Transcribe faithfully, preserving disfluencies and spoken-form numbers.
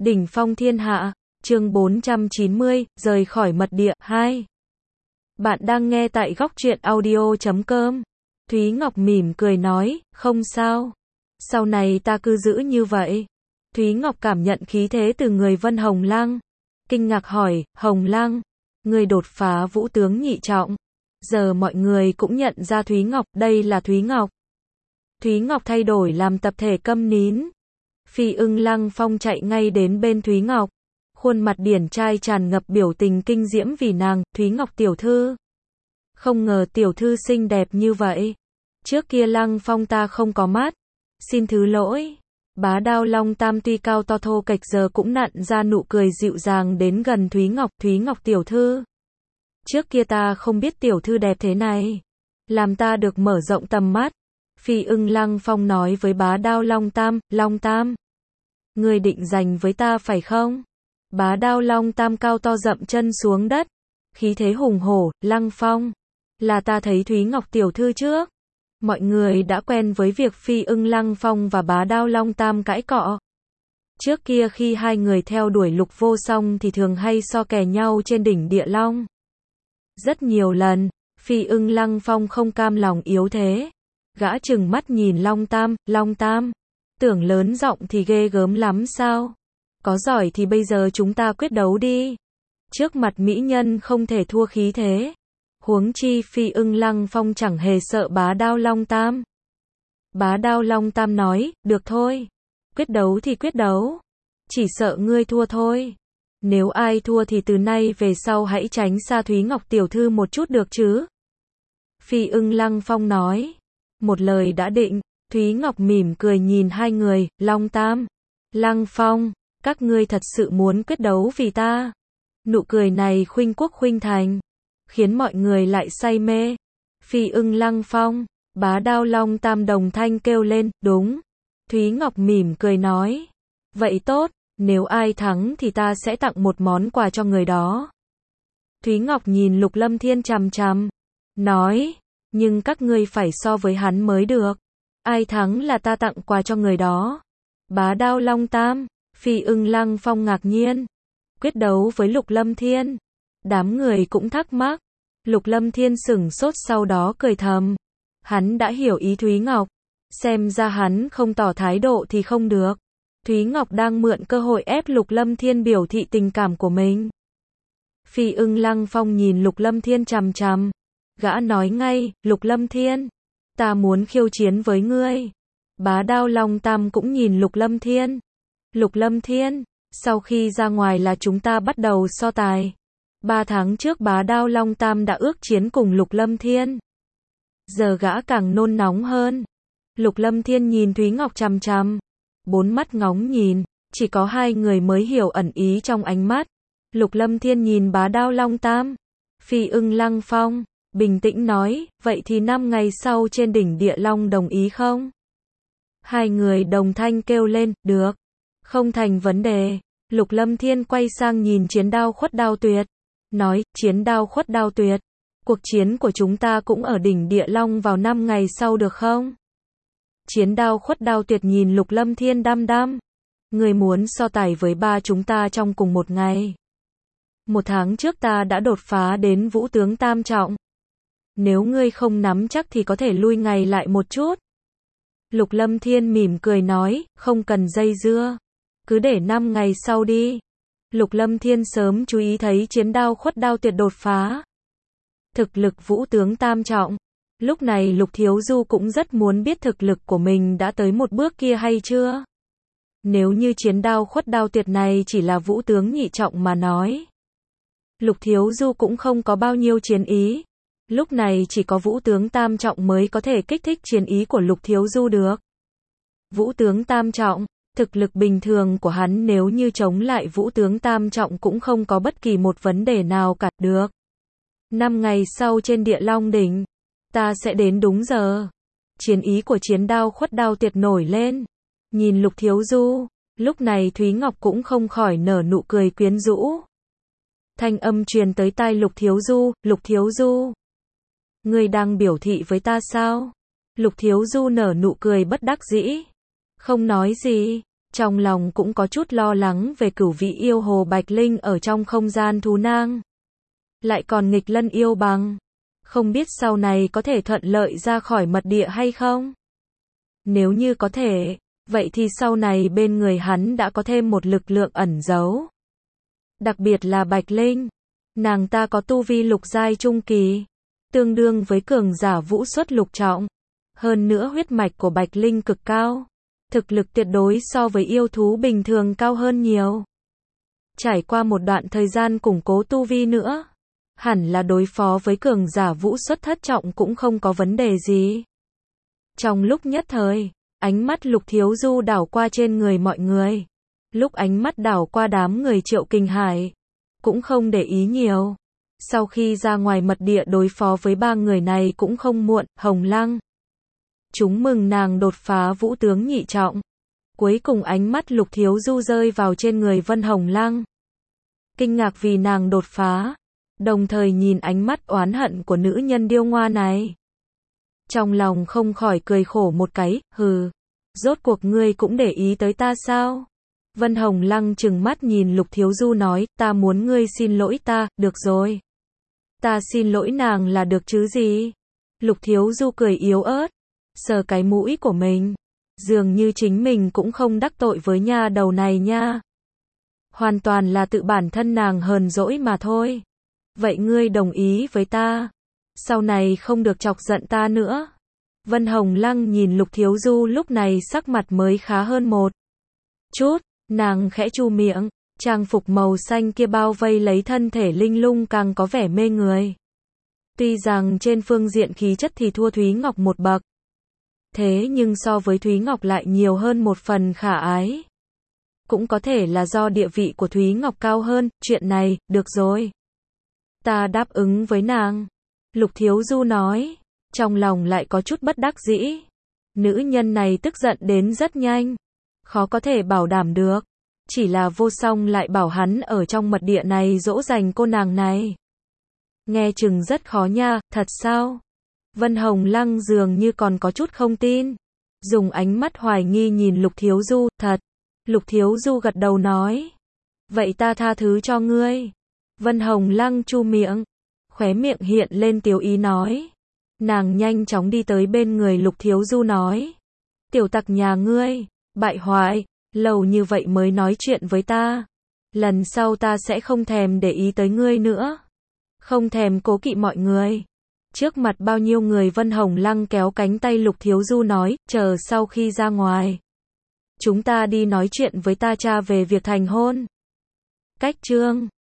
Đỉnh phong thiên hạ, chương bốn trăm chín mươi, rời khỏi mật địa, hai. Bạn đang nghe tại góc truyện audio chấm com. Thúy Ngọc mỉm cười nói, không sao. Sau này ta cứ giữ như vậy. Thúy Ngọc cảm nhận khí thế từ người Vân Hồng Lăng. Kinh ngạc hỏi, Hồng Lăng, người đột phá vũ tướng nhị trọng. Giờ mọi người cũng nhận ra Thúy Ngọc, đây là Thúy Ngọc. Thúy Ngọc thay đổi làm tập thể câm nín. Phi Ưng Lăng Phong chạy ngay đến bên Thúy Ngọc. Khuôn mặt điển trai tràn ngập biểu tình kinh diễm vì nàng, Thúy Ngọc tiểu thư. Không ngờ tiểu thư xinh đẹp như vậy. Trước kia Lăng Phong ta không có mắt. Xin thứ lỗi. Bá Đao Long Tam tuy cao to thô kệch giờ cũng nặn ra nụ cười dịu dàng đến gần Thúy Ngọc. Thúy Ngọc tiểu thư. Trước kia ta không biết tiểu thư đẹp thế này. Làm ta được mở rộng tầm mắt. Phi Ưng Lăng Phong nói với Bá Đao Long Tam, Long Tam. Ngươi định giành với ta phải không? Bá Đao Long Tam cao to dậm chân xuống đất. Khí thế hùng hổ, Lăng Phong. Là ta thấy Thúy Ngọc tiểu thư trước. Mọi người đã quen với việc Phi Ưng Lăng Phong và Bá Đao Long Tam cãi cọ. Trước kia khi hai người theo đuổi Lục Vô Song thì thường hay so kè nhau trên đỉnh Địa Long. Rất nhiều lần, Phi Ưng Lăng Phong không cam lòng yếu thế. Gã trừng mắt nhìn Long Tam, Long Tam. Tưởng lớn giọng thì ghê gớm lắm sao? Có giỏi thì bây giờ chúng ta quyết đấu đi. Trước mặt mỹ nhân không thể thua khí thế. Huống chi Phi Ưng Lăng Phong chẳng hề sợ Bá Đao Long Tam. Bá Đao Long Tam nói, được thôi. Quyết đấu thì quyết đấu. Chỉ sợ ngươi thua thôi. Nếu ai thua thì từ nay về sau hãy tránh xa Thúy Ngọc tiểu thư một chút được chứ? Phi Ưng Lăng Phong nói. Một lời đã định. Thúy Ngọc mỉm cười nhìn hai người, Long Tam, Lăng Phong, các ngươi thật sự muốn quyết đấu vì ta. Nụ cười này khuynh quốc khuynh thành, khiến mọi người lại say mê. Phi Ưng Lăng Phong, Bá Đao Long Tam đồng thanh kêu lên, đúng. Thúy Ngọc mỉm cười nói, vậy tốt, nếu ai thắng thì ta sẽ tặng một món quà cho người đó. Thúy Ngọc nhìn Lục Lâm Thiên chằm chằm, nói, nhưng các ngươi phải so với hắn mới được. Ai thắng là ta tặng quà cho người đó. Bá Đao Long Tam, Phi Ưng Lăng Phong ngạc nhiên. Quyết đấu với Lục Lâm Thiên. Đám người cũng thắc mắc. Lục Lâm Thiên sửng sốt sau đó cười thầm. Hắn đã hiểu ý Thúy Ngọc. Xem ra hắn không tỏ thái độ thì không được. Thúy Ngọc đang mượn cơ hội ép Lục Lâm Thiên biểu thị tình cảm của mình. Phi Ưng Lăng Phong nhìn Lục Lâm Thiên chằm chằm. Gã nói ngay, Lục Lâm Thiên. Ta muốn khiêu chiến với ngươi. Bá Đao Long Tam cũng nhìn Lục Lâm Thiên. Lục Lâm Thiên, sau khi ra ngoài là chúng ta bắt đầu so tài. Ba tháng trước Bá Đao Long Tam đã ước chiến cùng Lục Lâm Thiên. Giờ gã càng nôn nóng hơn. Lục Lâm Thiên nhìn Thúy Ngọc chằm chằm. Bốn mắt ngóng nhìn, chỉ có hai người mới hiểu ẩn ý trong ánh mắt. Lục Lâm Thiên nhìn Bá Đao Long Tam. Phi Ưng Lăng Phong. Bình tĩnh nói, vậy thì năm ngày sau trên đỉnh Địa Long đồng ý không? Hai người đồng thanh kêu lên, được. Không thành vấn đề. Lục Lâm Thiên quay sang nhìn Chiến Đao Khuất Đao Tuyệt. Nói, Chiến Đao Khuất Đao Tuyệt. Cuộc chiến của chúng ta cũng ở đỉnh Địa Long vào năm ngày sau được không? Chiến Đao Khuất Đao Tuyệt nhìn Lục Lâm Thiên đăm đăm. Người muốn so tài với ba chúng ta trong cùng một ngày. Một tháng trước ta đã đột phá đến vũ tướng tam trọng. Nếu ngươi không nắm chắc thì có thể lui ngày lại một chút. Lục Lâm Thiên mỉm cười nói, không cần dây dưa. Cứ để năm ngày sau đi. Lục Lâm Thiên sớm chú ý thấy Chiến Đao Khuất Đao Tuyệt đột phá. Thực lực vũ tướng tam trọng. Lúc này Lục Thiếu Du cũng rất muốn biết thực lực của mình đã tới một bước kia hay chưa. Nếu như Chiến Đao Khuất Đao Tuyệt này chỉ là vũ tướng nhị trọng mà nói. Lục Thiếu Du cũng không có bao nhiêu chiến ý. Lúc này chỉ có vũ tướng tam trọng mới có thể kích thích chiến ý của Lục Thiếu Du được. Vũ tướng tam trọng, thực lực bình thường của hắn nếu như chống lại vũ tướng tam trọng cũng không có bất kỳ một vấn đề nào cả được. Năm ngày sau trên Địa Long đỉnh, ta sẽ đến đúng giờ. Chiến ý của Chiến Đao Khuất Đao Tuyệt nổi lên. Nhìn Lục Thiếu Du, lúc này Thúy Ngọc cũng không khỏi nở nụ cười quyến rũ. Thanh âm truyền tới tai Lục Thiếu Du, Lục Thiếu Du. Ngươi đang biểu thị với ta sao? Lục Thiếu Du nở nụ cười bất đắc dĩ. Không nói gì. Trong lòng cũng có chút lo lắng về cửu vị yêu hồ Bạch Linh ở trong không gian thú nang. Lại còn nghịch lân yêu bằng. Không biết sau này có thể thuận lợi ra khỏi mật địa hay không? Nếu như có thể, vậy thì sau này bên người hắn đã có thêm một lực lượng ẩn giấu. Đặc biệt là Bạch Linh. Nàng ta có tu vi lục giai trung kỳ, tương đương với cường giả vũ xuất lục trọng. Hơn nữa huyết mạch của Bạch Linh cực cao. Thực lực tuyệt đối so với yêu thú bình thường cao hơn nhiều. Trải qua một đoạn thời gian củng cố tu vi nữa, hẳn là đối phó với cường giả vũ xuất thất trọng cũng không có vấn đề gì. Trong lúc nhất thời, ánh mắt Lục Thiếu Du đảo qua trên người mọi người. Lúc ánh mắt đảo qua đám người Triệu Kình Hải, cũng không để ý nhiều. Sau khi ra ngoài mật địa đối phó với ba người này cũng không muộn. Hồng Lăng, chúng mừng nàng đột phá vũ tướng nhị trọng. Cuối cùng ánh mắt Lục Thiếu Du rơi vào trên người Vân Hồng Lăng. Kinh ngạc vì nàng đột phá, đồng thời nhìn ánh mắt oán hận của nữ nhân điêu ngoa này. Trong lòng không khỏi cười khổ một cái, hừ, rốt cuộc ngươi cũng để ý tới ta sao? Vân Hồng Lăng trừng mắt nhìn Lục Thiếu Du nói, ta muốn ngươi xin lỗi ta, được rồi. Ta xin lỗi nàng là được chứ gì? Lục Thiếu Du cười yếu ớt, sờ cái mũi của mình. Dường như chính mình cũng không đắc tội với nha đầu này nha. Hoàn toàn là tự bản thân nàng hờn dỗi mà thôi. Vậy ngươi đồng ý với ta? Sau này không được chọc giận ta nữa. Vân Hồng Lăng nhìn Lục Thiếu Du lúc này sắc mặt mới khá hơn một chút. Nàng khẽ chu miệng, trang phục màu xanh kia bao vây lấy thân thể linh lung càng có vẻ mê người. Tuy rằng trên phương diện khí chất thì thua Thúy Ngọc một bậc, thế nhưng so với Thúy Ngọc lại nhiều hơn một phần khả ái. Cũng có thể là do địa vị của Thúy Ngọc cao hơn, chuyện này, được rồi. Ta đáp ứng với nàng. Lục Thiếu Du nói, trong lòng lại có chút bất đắc dĩ. Nữ nhân này tức giận đến rất nhanh. Khó có thể bảo đảm được. Chỉ là Vô Song lại bảo hắn ở trong mật địa này dỗ dành cô nàng này. Nghe chừng rất khó nha, thật sao? Vân Hồng Lăng dường như còn có chút không tin. Dùng ánh mắt hoài nghi nhìn Lục Thiếu Du, thật. Lục Thiếu Du gật đầu nói. Vậy ta tha thứ cho ngươi. Vân Hồng Lăng chu miệng. Khóe miệng hiện lên tiếu ý nói. Nàng nhanh chóng đi tới bên người Lục Thiếu Du nói. Tiểu tặc nhà ngươi, bại hoại, lâu như vậy mới nói chuyện với ta. Lần sau ta sẽ không thèm để ý tới ngươi nữa. Không thèm cố kỵ mọi người. Trước mặt bao nhiêu người Vân Hồng Lăng kéo cánh tay Lục Thiếu Du nói, chờ sau khi ra ngoài. Chúng ta đi nói chuyện với ta cha về việc thành hôn. Cách chương